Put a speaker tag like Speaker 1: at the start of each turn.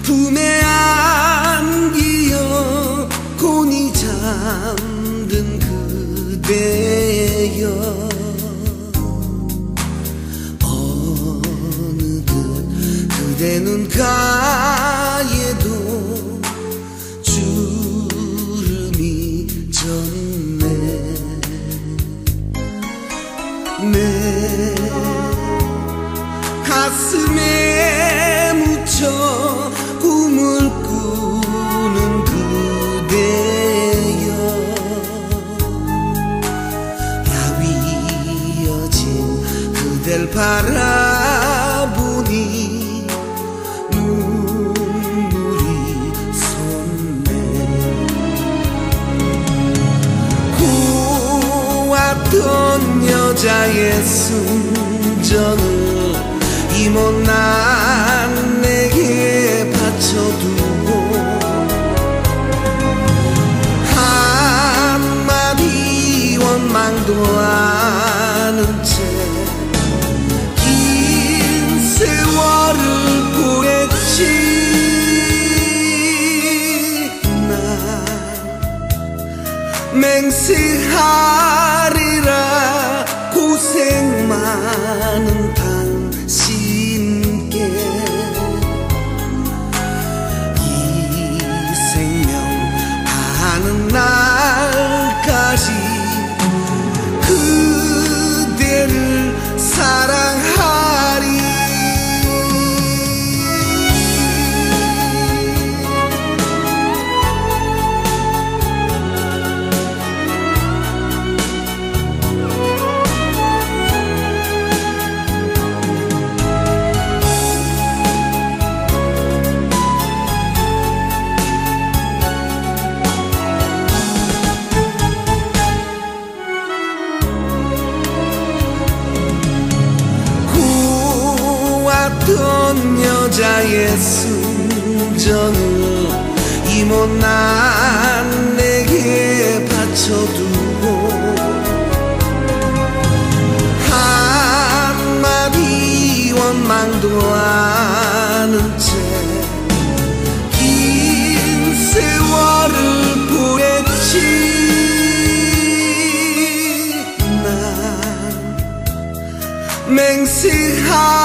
Speaker 1: 품에 안기어 곤히 잠든 그대여, 어느덧 그대 눈가에도 주름이 졌네. 내 가슴에 묻혀 꿈을 꾸는 그대여, 야위어진 그댈 바라보니 눈물이 솟네. 고왔던 여자의 순정을 이 못난 내게 바쳐두고, 한마디 원망도 않은 채 긴 세월을 보냈지. 난 맹세하리라 고생 많은 당신께, 이 생명 다하는 날까지 그대를 사랑하리. 고왔던 여자의 순정을 이 못난 내게 바쳐두고, 한마디 원망도 않은 채 긴 세월을 보냈지. 난 맹세하